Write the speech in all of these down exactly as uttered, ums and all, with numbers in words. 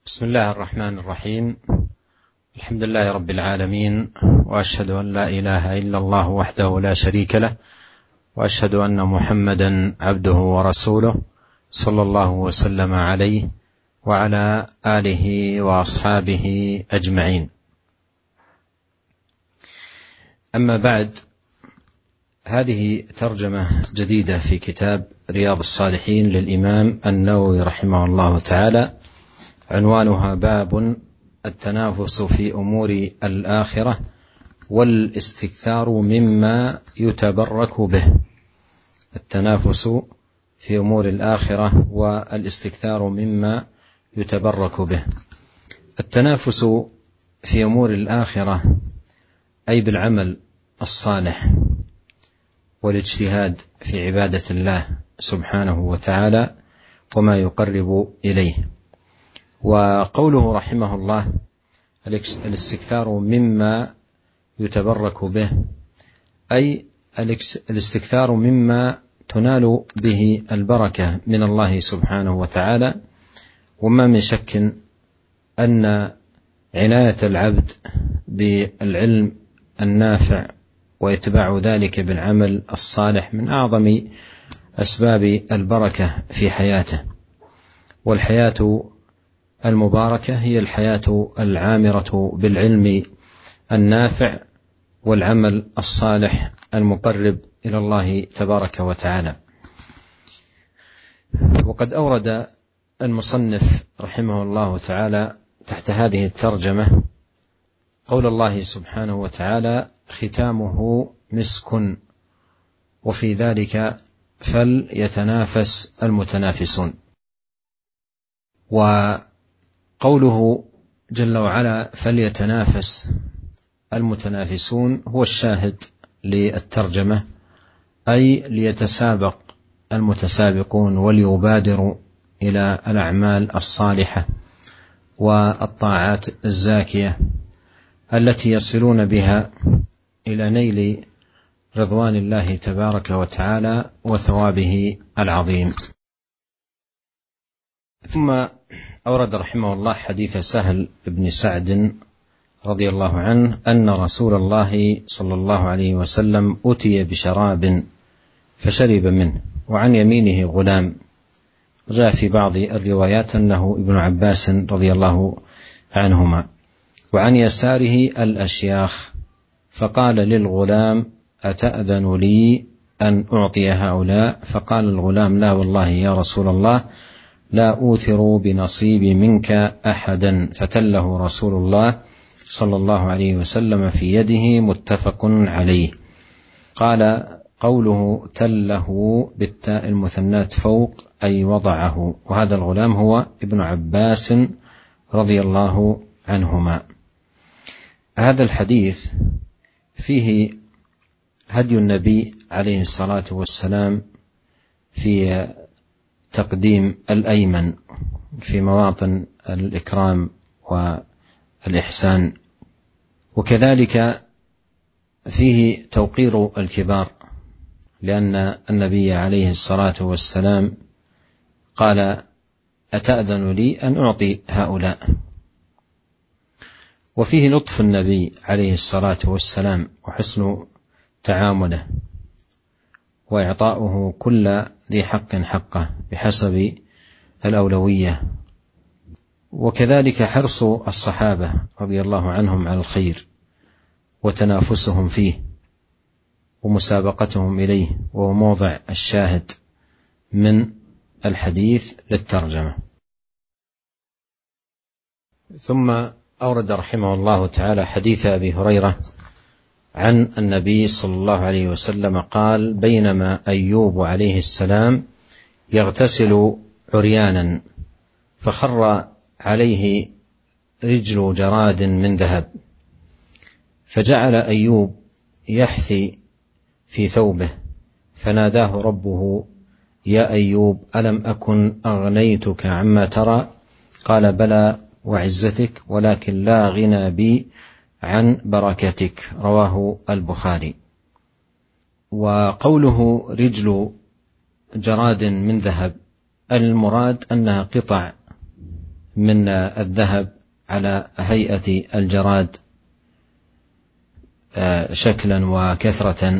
بسم الله الرحمن الرحيم. الحمد لله رب العالمين، وأشهد أن لا إله إلا الله وحده لا شريك له، وأشهد أن محمدا عبده ورسوله صلى الله وسلم عليه وعلى آله وأصحابه أجمعين. أما بعد، هذه ترجمة جديدة في كتاب رياض الصالحين للإمام النووي رحمه الله تعالى، عنوانها باب التنافس في أمور الآخرة والاستكثار مما يتبرك به. التنافس في أمور الآخرة والاستكثار مما يتبرك به. التنافس في أمور الآخرة أي بالعمل الصالح والاجتهاد في عبادة الله سبحانه وتعالى وما يقرب إليه. وقوله رحمه الله الاستكثار مما يتبرك به، أي الاستكثار مما تنال به البركة من الله سبحانه وتعالى. وما من شك أن عناية العبد بالعلم النافع ويتبع ذلك بالعمل الصالح من أعظم أسباب البركة في حياته. والحياة المباركة هي الحياة العامرة بالعلم النافع والعمل الصالح المقرب إلى الله تبارك وتعالى. وقد أورد المصنف رحمه الله تعالى تحت هذه الترجمة قول الله سبحانه وتعالى: ختامه مسك وفي ذلك فليتنافس المتنافسون. وقوله جل وعلا فليتنافس المتنافسون هو الشاهد للترجمة، أي ليتسابق المتسابقون وليبادروا إلى الأعمال الصالحة والطاعات الزاكية التي يصلون بها إلى نيل رضوان الله تبارك وتعالى وثوابه العظيم. ثم أورد رحمه الله حديث سهل بن سعد رضي الله عنه أن رسول الله صلى الله عليه وسلم أتي بشراب فشرب منه، وعن يمينه غلام. جاء في بعض الروايات أنه ابن عباس رضي الله عنهما، وعن يساره الأشياخ، فقال للغلام: أتأذن لي أن أعطي هؤلاء؟ فقال الغلام: لا والله يا رسول الله، لا أوثر بنصيبي منك أحدا. فتله رسول الله صلى الله عليه وسلم في يده، متفق عليه. قال قوله تله بالتاء المثنات فوق أي وضعه، وهذا الغلام هو ابن عباس رضي الله عنهما. هذا الحديث فيه هدي النبي عليه الصلاة والسلام في تقديم الأيمن في مواطن الإكرام والإحسان، وكذلك فيه توقير الكبار، لأن النبي عليه الصلاة والسلام قال: أتأذن لي أن أعطي هؤلاء. وفيه لطف النبي عليه الصلاة والسلام وحسن تعامله وإعطاؤه كل ذي حق حقه بحسب الأولوية، وكذلك حرص الصحابة رضي الله عنهم على الخير وتنافسهم فيه ومسابقتهم إليه، وهو موضع الشاهد من الحديث للترجمة. ثم أورد رحمه الله تعالى حديث أبي هريرة عن النبي صلى الله عليه وسلم قال: بينما أيوب عليه السلام يغتسل عريانا، فخر عليه رجل جراد من ذهب، فجعل أيوب يحثي في ثوبه، فناداه ربه: يا أيوب ألم أكن أغنيتك عما ترى؟ قال: بلى وعزتك، ولكن لا غنى بي عن بركتك. رواه البخاري. وقوله رجل جراد من ذهب، المراد أنها قطع من الذهب على هيئة الجراد شكلا وكثرة،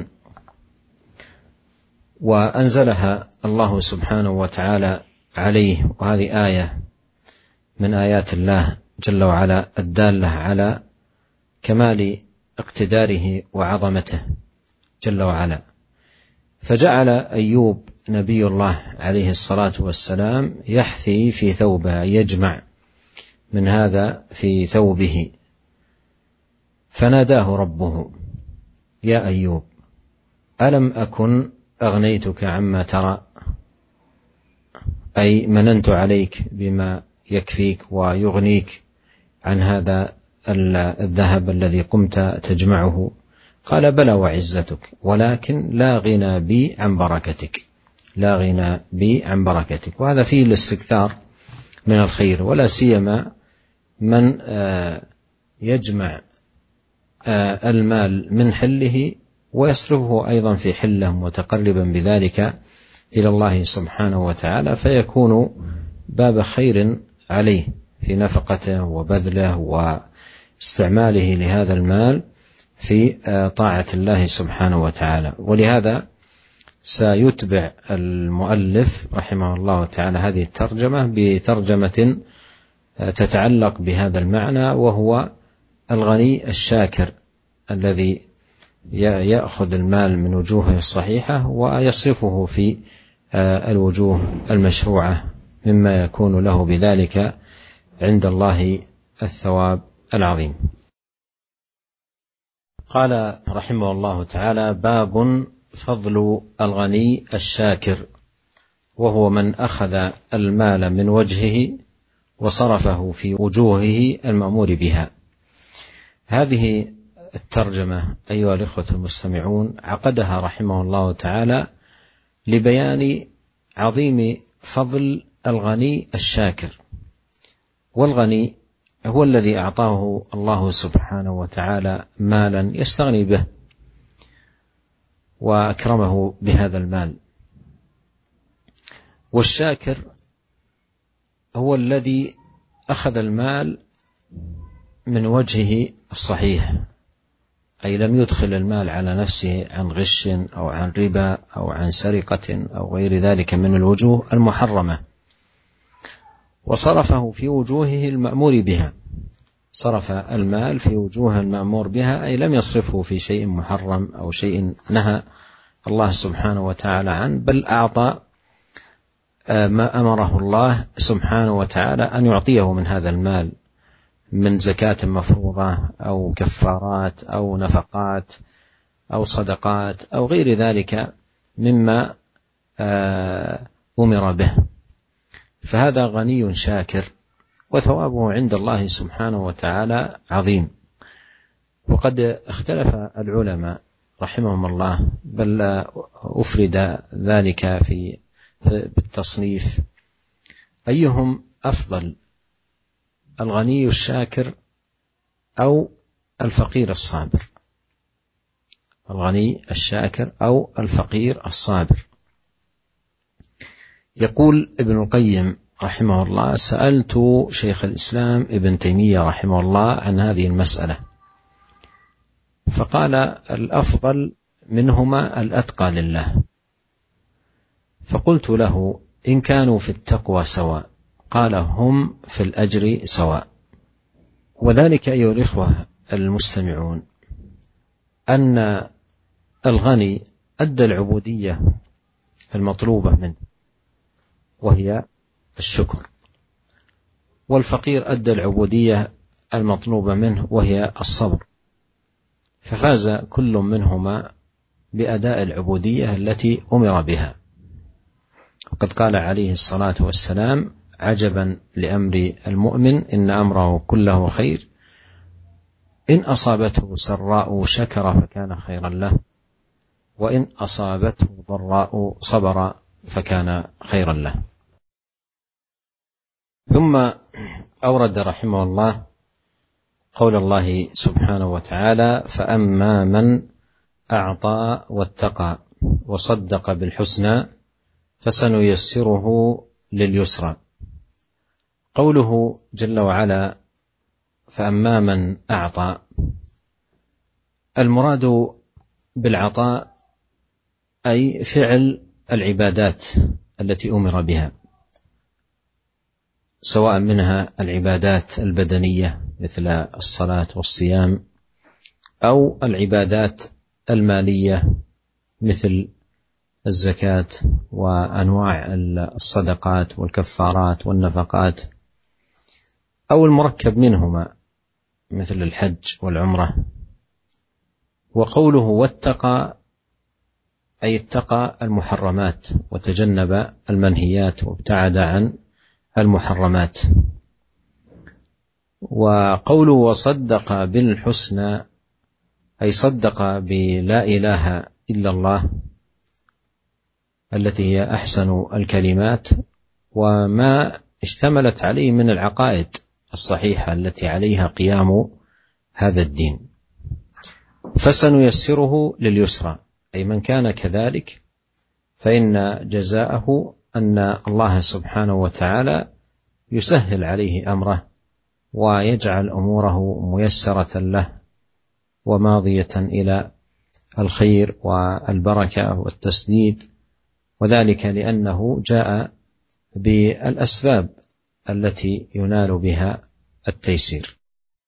وأنزلها الله سبحانه وتعالى عليه، وهذه آية من آيات الله جل وعلا الدالة على كمال اقتداره وعظمته جل وعلا. فجعل أيوب نبي الله عليه الصلاة والسلام يحثي في ثوبه، يجمع من هذا في ثوبه، فناداه ربه: يا أيوب ألم أكن أغنيتك عما ترى، أي مننت عليك بما يكفيك ويغنيك عن هذا الذهب الذي قمت تجمعه؟ قال: بلى وعزتك، ولكن لا غنى بي عن بركتك، لا غنى بي عن بركتك. وهذا فيه الاستكثار من الخير، ولا سيما من يجمع المال من حله ويصرفه أيضا في حله متقربا بذلك إلى الله سبحانه وتعالى، فيكون باب خير عليه في نفقته وبذله واستعماله لهذا المال في طاعة الله سبحانه وتعالى. ولهذا سيتبع المؤلف رحمه الله تعالى هذه الترجمة بترجمة تتعلق بهذا المعنى، وهو الغني الشاكر الذي يأخذ المال من وجوهه الصحيحة ويصرفه في الوجوه المشروعة، مما يكون له بذلك عند الله الثواب العظيم. قال رحمه الله تعالى: باب فضل الغني الشاكر، وهو من أخذ المال من وجهه وصرفه في وجوهه المأمور بها. هذه الترجمة أيها الإخوة المستمعون عقدها رحمه الله تعالى لبيان عظيم فضل الغني الشاكر. والغني هو الذي أعطاه الله سبحانه وتعالى مالا يستغني به وأكرمه بهذا المال، والشاكر هو الذي أخذ المال من وجهه الصحيح، أي لم يدخل المال على نفسه عن غش أو عن ربا أو عن سرقة أو غير ذلك من الوجوه المحرمة، وصرفه في وجوهه المأمور بها. صرف المال في وجوه المأمور بها، أي لم يصرفه في شيء محرم أو شيء نهى الله سبحانه وتعالى عنه، بل أعطى ما أمره الله سبحانه وتعالى أن يعطيه من هذا المال من زكاة مفروضة أو كفارات أو نفقات أو صدقات أو غير ذلك مما أمر به. فهذا غني شاكر، وثوابه عند الله سبحانه وتعالى عظيم. وقد اختلف العلماء رحمهم الله، بل أفرد ذلك في بالتصنيف، أيهم أفضل، الغني الشاكر أو الفقير الصابر؟ الغني الشاكر أو الفقير الصابر؟ يقول ابن القيم رحمه الله: سألت شيخ الإسلام ابن تيمية رحمه الله عن هذه المسألة، فقال: الأفضل منهما الأتقى لله. فقلت له: إن كانوا في التقوى سواء؟ قال: هم في الأجر سواء. وذلك أيها الإخوة المستمعون أن الغني أدى العبودية المطلوبة منه وهي الشكر، والفقير أدى العبودية المطلوبة منه وهي الصبر، ففاز كل منهما بأداء العبودية التي أمر بها. وقد قال عليه الصلاة والسلام: عجبا لأمر المؤمن إن أمره كله خير، إن أصابته سراء شكر فكان خيرا له، وإن أصابته ضراء صبر فكان خيرا له. ثم أورد رحمه الله قول الله سبحانه وتعالى: فأما من أعطى واتقى وصدق بالحسنى فسنيسره لليسرى. قوله جل وعلا فأما من أعطى، المراد بالعطاء أي فعل العبادات التي أمر بها، سواء منها العبادات البدنية مثل الصلاة والصيام، أو العبادات المالية مثل الزكاة وأنواع الصدقات والكفارات والنفقات، أو المركب منهما مثل الحج والعمرة. وقوله واتقى أي اتقى المحرمات وتجنب المنهيات وابتعد عن المحرمات. وقوله وصدق بالحسنى أي صدق بلا إله إلا الله التي هي أحسن الكلمات وما اشتملت عليه من العقائد الصحيحة التي عليها قيام هذا الدين، فسنيسره لليسرى، أي من كان كذلك فإن جزاءه أن الله سبحانه وتعالى يسهل عليه أمره ويجعل أموره ميسرة له وماضية إلى الخير والبركة والتسديد، وذلك لأنه جاء بالأسباب التي ينال بها التيسير.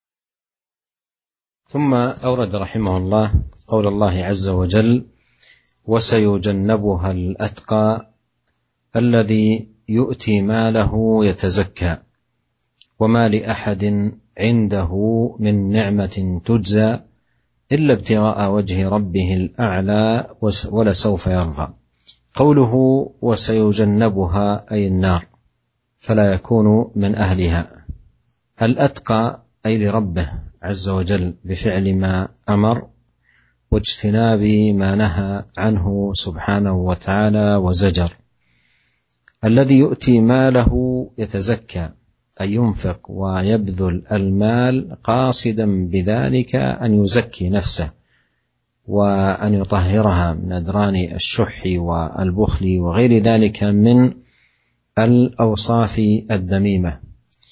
ثم أورد رحمه الله قول الله عز وجل وسيجنبها الأتقى الذي يؤتي ماله يتزكى وما لأحد عنده من نعمة تجزى إلا ابتغاء وجه ربه الأعلى ولسوف يرضى. قوله وسيجنبها أي النار فلا يكون من أهلها. الأتقى أي لربه عز وجل بفعل ما أمر واجتناب ما نهى عنه سبحانه وتعالى وزجر. الذي يؤتي ماله يتزكى أي ينفق ويبذل المال قاصدا بذلك أن يزكي نفسه وأن يطهرها من أدران الشح والبخل وغير ذلك من الأوصاف الذميمة.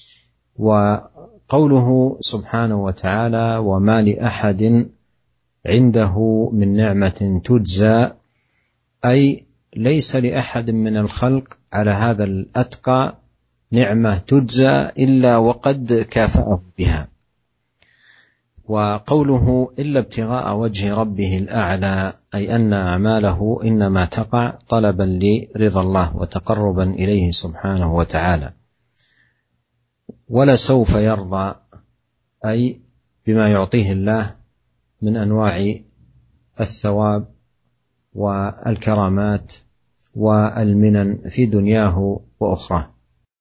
وقوله سبحانه وتعالى وما لأحد عنده من نعمة تجزى أي ليس لأحد من الخلق على هذا الأتقى نعمة تجزى إلا وقد كافأه بها. وقوله إلا ابتغاء وجه ربه الأعلى أي أن أعماله إنما تقع طلبا لرضا الله وتقربا إليه سبحانه وتعالى. ولسوف يرضى أي بما يعطيه الله من أنواع الثواب والكرامات والمنن في دنياه وأخرى.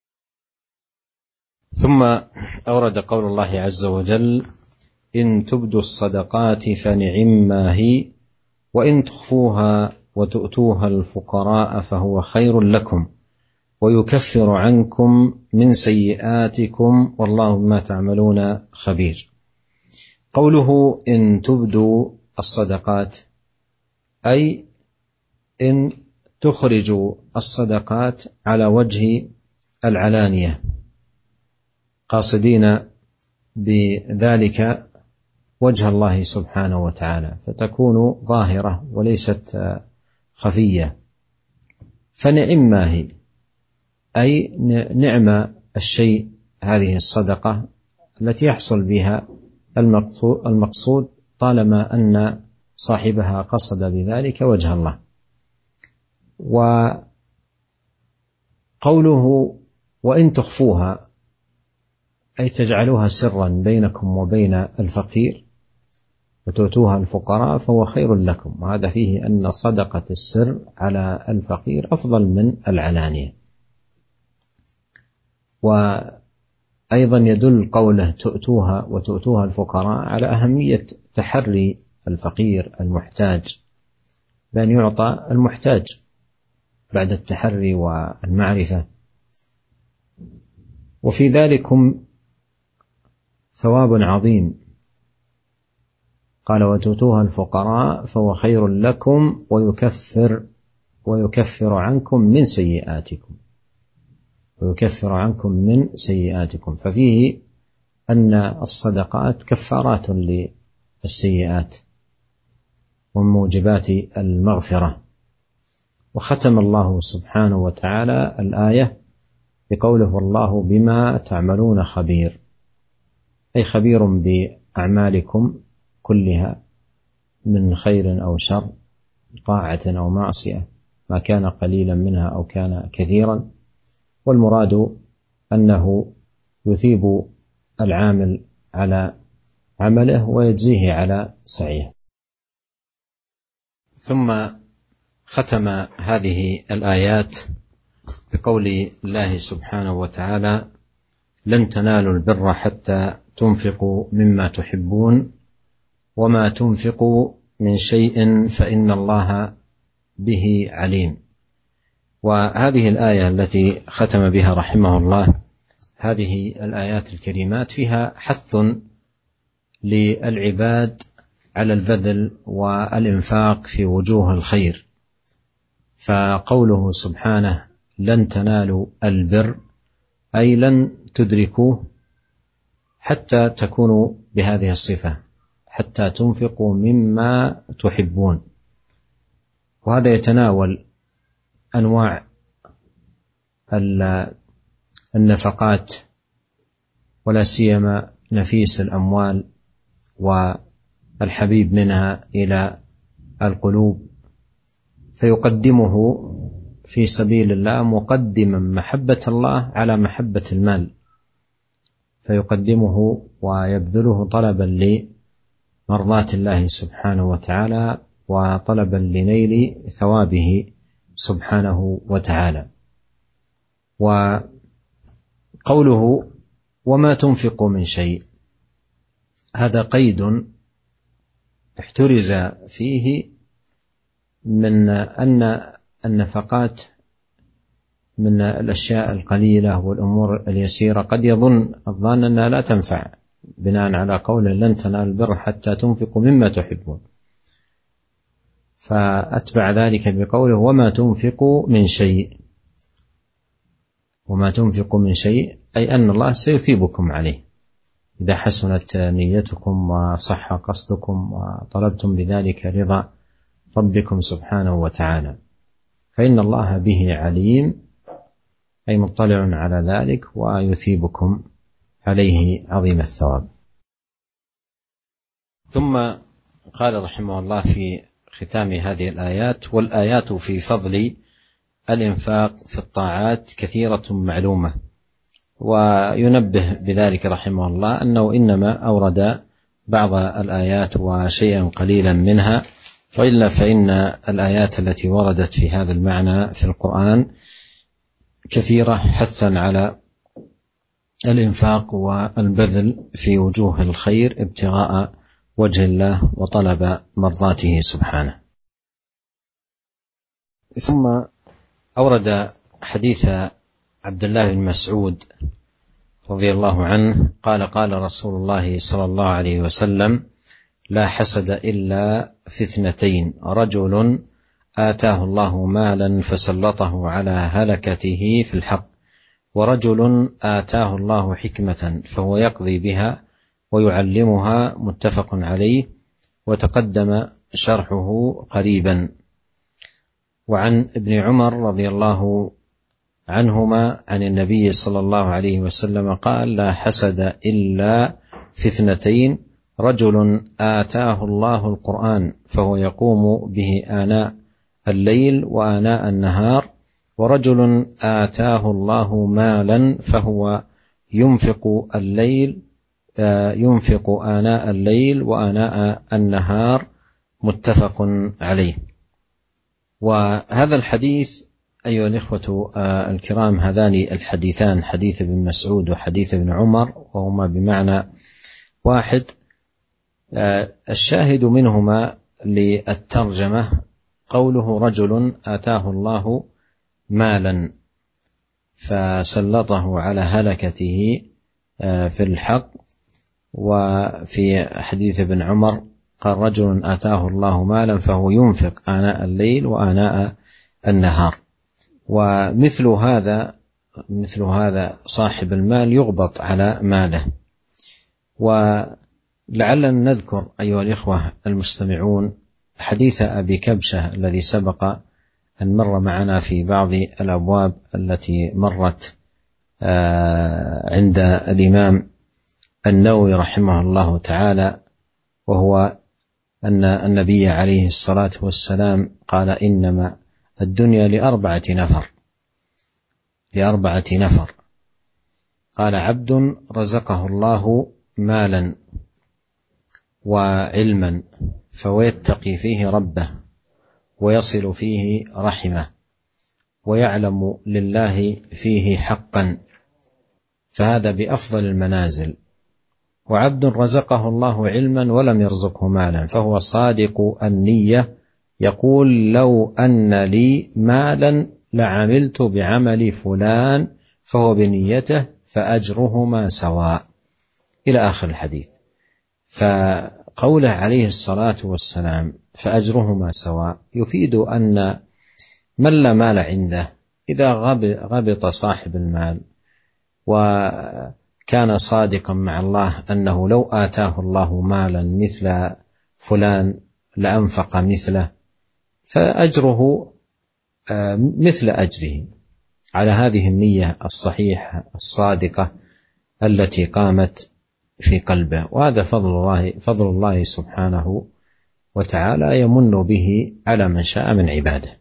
ثم أورد قول الله عز وجل إن تبدوا الصدقات فنعما هي وإن تخفوها وتؤتوها الفقراء فهو خير لكم ويكفر عنكم من سيئاتكم والله بما تعملون خبير. قوله إن تبدوا الصدقات أي إن تخرجوا الصدقات على وجه العلانية قاصدين بذلك وجه الله سبحانه وتعالى فتكون ظاهرة وليست خفية. فنعم ما هي أي نعم الشيء هذه الصدقة التي يحصل بها المقصود طالما أن صاحبها قصد بذلك وجه الله. وقوله وإن تخفوها أي تجعلوها سرا بينكم وبين الفقير وتؤتوها الفقراء فهو خير لكم، وهذا فيه أن صدقة السر على الفقير أفضل من العلانية. وأيضا يدل قوله تؤتوها وتؤتوها الفقراء على أهمية تحري الفقير المحتاج بأن يعطى المحتاج بعد التحري والمعرفة، وفي ذلكم ثواب عظيم. قال وتؤتوها الفقراء فهو خير لكم ويكفر ويكفر عنكم من سيئاتكم. ويكفر عنكم من سيئاتكم. ففيه أن الصدقات كفارات للسيئات ومن موجبات المغفرة. وختم الله سبحانه وتعالى الآية بقوله: والله بما تعملون خبير، أي خبير بأعمالكم كلها من خير أو شر، طاعة أو معصية، ما كان قليلا منها أو كان كثيرا. والمراد أنه يثيب العامل على عمله ويجزيه على سعيه. ثم ختم هذه الآيات بقول الله سبحانه وتعالى: لن تنالوا البر حتى تنفقوا مما تحبون وما تنفقوا من شيء فإن الله به عليم. وهذه الآية التي ختم بها رحمه الله، هذه الآيات الكريمات فيها حث للعباد على البذل والإنفاق في وجوه الخير. فقوله سبحانه: لن تنالوا البر، أي لن تدركوه حتى تكونوا بهذه الصفة، حتى تنفقوا مما تحبون. وهذا يتناول أنواع النفقات، ولا سيما نفيس الأموال والحبيب منها إلى القلوب، فيقدمه في سبيل الله مقدما محبة الله على محبة المال، فيقدمه ويبذله طلبا لمرضاة الله سبحانه وتعالى وطلبا لنيل ثوابه سبحانه وتعالى. وقوله: وما تنفقوا من شيء، هذا قيد احترز فيه من أن النفقات من الأشياء القليلة والأمور اليسيرة قد يظن الظان أنها لا تنفع، بناء على قوله: لن تنالوا البر حتى تنفقوا مما تحبون. فأتبع ذلك بقوله: وما تنفقوا من شيء. وما تنفقوا من شيء أي أن الله سيثيبكم عليه إذا حسنت نيتكم وصح قصدكم وطلبتم بذلك رضا ربكم سبحانه وتعالى، فإن الله به عليم، أي مطلع على ذلك ويثيبكم عليه عظيم الثواب. ثم قال رحمه الله في ختام هذه الآيات: والآيات في فضل الإنفاق في الطاعات كثيرة معلومة. وينبه بذلك رحمه الله أنه إنما أورد بعض الآيات وشيئا قليلا منها، وإلا فإن الآيات التي وردت في هذا المعنى في القرآن كثيرة، حثا على الإنفاق والبذل في وجوه الخير ابتغاء وجه الله وطلب مرضاته سبحانه. ثم أورد حديث عبد الله بن مسعود رضي الله عنه قال: قال رسول الله صلى الله عليه وسلم: لا حسد إلا في اثنتين، رجل آتاه الله مالا فسلطه على هلكته في الحق، ورجل آتاه الله حكمة فهو يقضي بها ويعلمها. متفق عليه، وتقدم شرحه قريبا. وعن ابن عمر رضي الله عنهما عن النبي صلى الله عليه وسلم قال: لا حسد إلا في اثنتين، رجل آتاه الله القرآن فهو يقوم به آناء الليل وآناء النهار، ورجل آتاه الله مالا فهو ينفق الليل ينفق آناء الليل وآناء النهار. متفق عليه. وهذا الحديث أيها الإخوة الكرام، هذان الحديثان، حديث ابن مسعود وحديث ابن عمر، وهما بمعنى واحد. الشاهد منهما للترجمة قوله: رجل آتاه الله مالا فسلطه على هلكته في الحق. وفي حديث ابن عمر قال: رجل آتاه الله مالا فهو ينفق آناء الليل وآناء النهار. ومثل هذا مثل هذا صاحب المال يغبط على ماله. ولعلنا نذكر أيها الإخوة المستمعون حديث أبي كبشة الذي سبق أن مر معنا في بعض الأبواب التي مرت عند الإمام النووي رحمه الله تعالى، وهو أن النبي عليه الصلاة والسلام قال إنما الدنيا لأربعة نفر لأربعة نفر قال: عبد رزقه الله مالا وعلما فيتقي فيه ربه ويصل فيه رحمه ويعلم لله فيه حقا، فهذا بأفضل المنازل. وعبد رزقه الله علما ولم يرزقه مالا فهو صادق النية يقول: لو أن لي مالا لعملت بعمل فلان فهو بنيته فأجرهما سواء، إلى آخر الحديث. فقوله عليه الصلاة والسلام فأجرهما سواء يفيد أن من لا مال عنده إذا غبط صاحب المال وكان صادقا مع الله أنه لو آتاه الله مالا مثل فلان لأنفق مثله، فأجره مثل أجره على هذه النية الصحيحة الصادقة التي قامت في قلبه. وهذا فضل الله فضل الله سبحانه وتعالى يمن به على من شاء من عباده.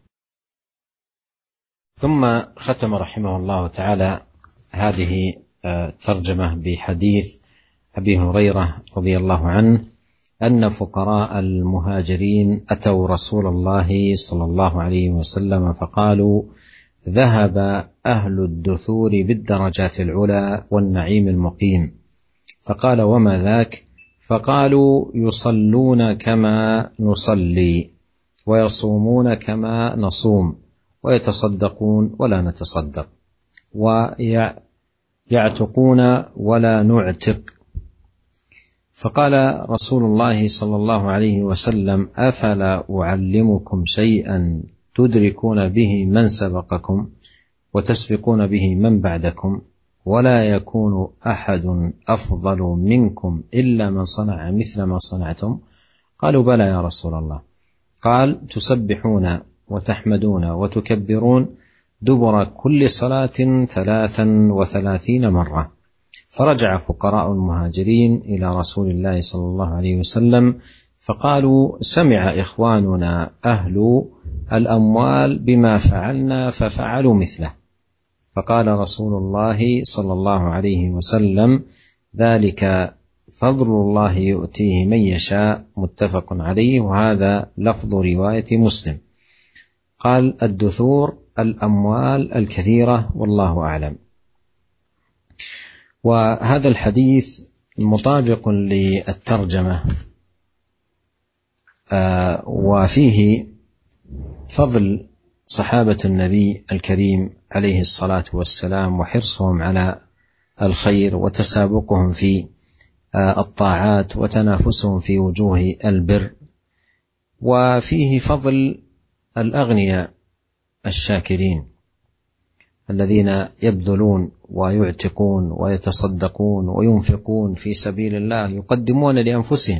ثم ختم رحمه الله تعالى هذه الترجمة بحديث أبي هريرة رضي الله عنه أن فقراء المهاجرين أتوا رسول الله صلى الله عليه وسلم فقالوا: ذهب أهل الدثور بالدرجات العلى والنعيم المقيم. فقال: وما ذاك؟ فقالوا: يصلون كما نصلي ويصومون كما نصوم ويتصدقون ولا نتصدق ويعتقون ولا نعتق. فقال رسول الله صلى الله عليه وسلم: أفلا أعلمكم شيئا تدركون به من سبقكم وتسبقون به من بعدكم ولا يكون أحد أفضل منكم إلا من صنع مثل ما صنعتم؟ قالوا: بلى يا رسول الله. قال: تسبحون وتحمدون وتكبرون دبر كل صلاة ثلاثا وثلاثين مرة. فرجع فقراء المهاجرين إلى رسول الله صلى الله عليه وسلم فقالوا: سمع إخواننا أهل الأموال بما فعلنا ففعلوا مثله. فقال رسول الله صلى الله عليه وسلم: ذلك فضل الله يؤتيه من يشاء. متفق عليه، وهذا لفظ رواية مسلم. قال: الدثور الأموال الكثيرة، والله أعلم. وهذا الحديث مطابق للترجمة، آه وفيه فضل صحابة النبي الكريم عليه الصلاة والسلام وحرصهم على الخير وتسابقهم في آه الطاعات وتنافسهم في وجوه البر. وفيه فضل الأغنياء الشاكرين الذين يبذلون ويعتقون ويتصدقون وينفقون في سبيل الله، يقدمون لأنفسهم.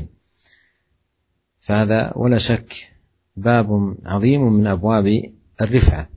فهذا ولا شك باب عظيم من أبواب الرفعة.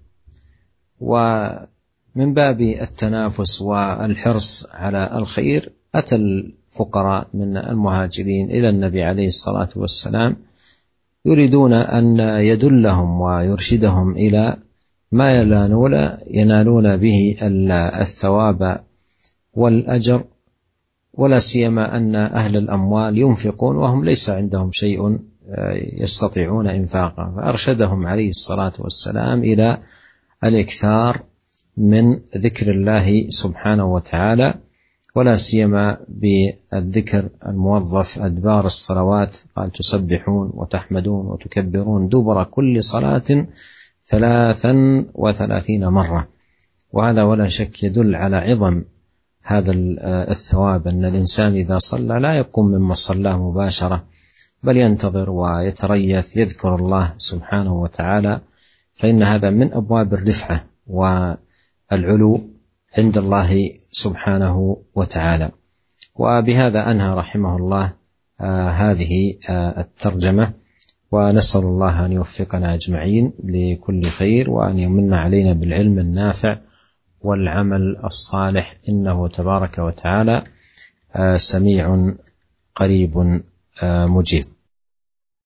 ومن باب التنافس والحرص على الخير أتى الفقراء من المهاجرين إلى النبي عليه الصلاة والسلام يريدون أن يدلهم ويرشدهم إلى ما ينالون به الثواب والأجر، ولا سيما أن أهل الأموال ينفقون وهم ليس عندهم شيء يستطيعون إنفاقه. فأرشدهم عليه الصلاة والسلام إلى الإكثار من ذكر الله سبحانه وتعالى، ولا سيما بالذكر الموظف أدبار الصلوات. قال: تسبحون وتحمدون وتكبرون دبر كل صلاة ثلاثا وثلاثين مرة. وهذا ولا شك يدل على عظم هذا الثواب، أن الإنسان إذا صلى لا يقوم من مصلاه مباشرة بل ينتظر ويتريث يذكر الله سبحانه وتعالى، فإن هذا من أبواب الرفعة والعلو عند الله سبحانه وتعالى. وبهذا أنهى رحمه الله آه هذه آه الترجمة، ونسأل الله أن يوفقنا أجمعين لكل خير، وأن يمن علينا بالعلم النافع والعمل الصالح، إنه تبارك وتعالى آه سميع قريب آه مجيب.